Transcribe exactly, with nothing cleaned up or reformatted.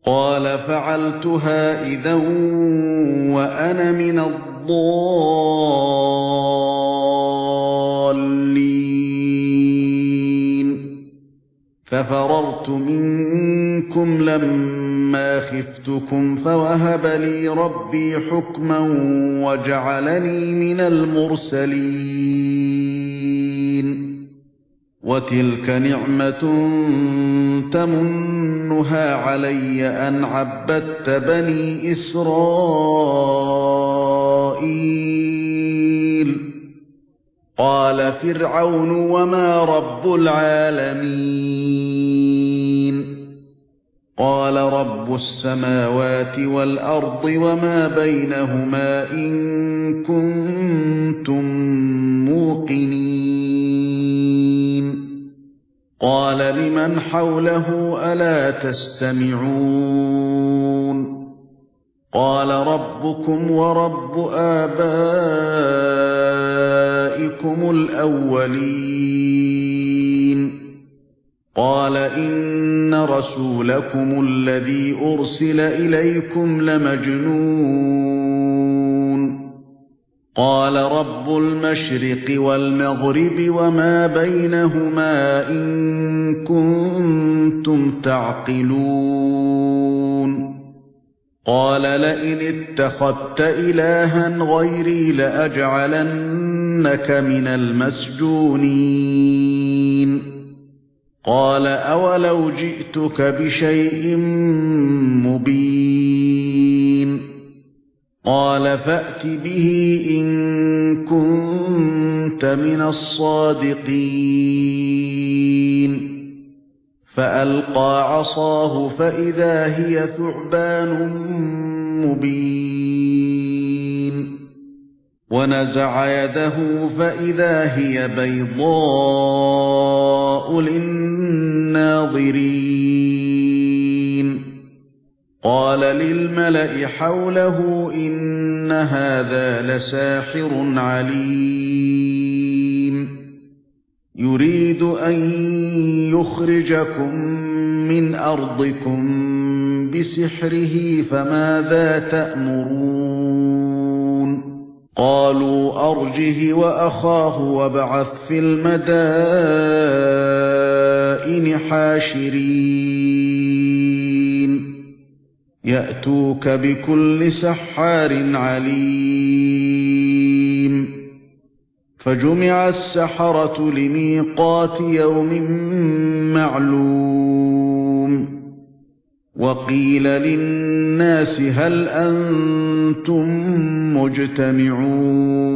قال فعلتها إذًا وأنا من الضالين ففررت منكم لما خفتكم فوهب لي ربي حكما وجعلني من المرسلين وتلك نعمة تمنها علي أن عبدت بني إسرائيل قال فرعون وما رب العالمين قال رب السماوات والأرض وما بينهما إن كنتم موقنين قال لمن حوله ألا تستمعون قال ربكم ورب آبائكم الأولين قال إن رسولكم الذي أرسل إليكم لمجنون قال رب المشرق والمغرب وما بينهما إن كنتم تعقلون قال لئن اتخذت إلها غيري لأجعلنك من المسجونين قال أولو جئتك بشيء مبين قال فأت به إن كنت من الصادقين فألقى عصاه فإذا هي ثعبان مبين ونزع يده فإذا هي بيضاء للناظرين قال للملأ حوله إن هذا لساحر عليم يريد أن يخرجكم من أرضكم بسحره فماذا تأمرون قالوا أرجه وأخاه وابعث في المدائن حاشرين يأتوك بكل سحار عليم فجمع السحرة لميقات يوم معلوم وقيل للناس هل أنتم مجتمعون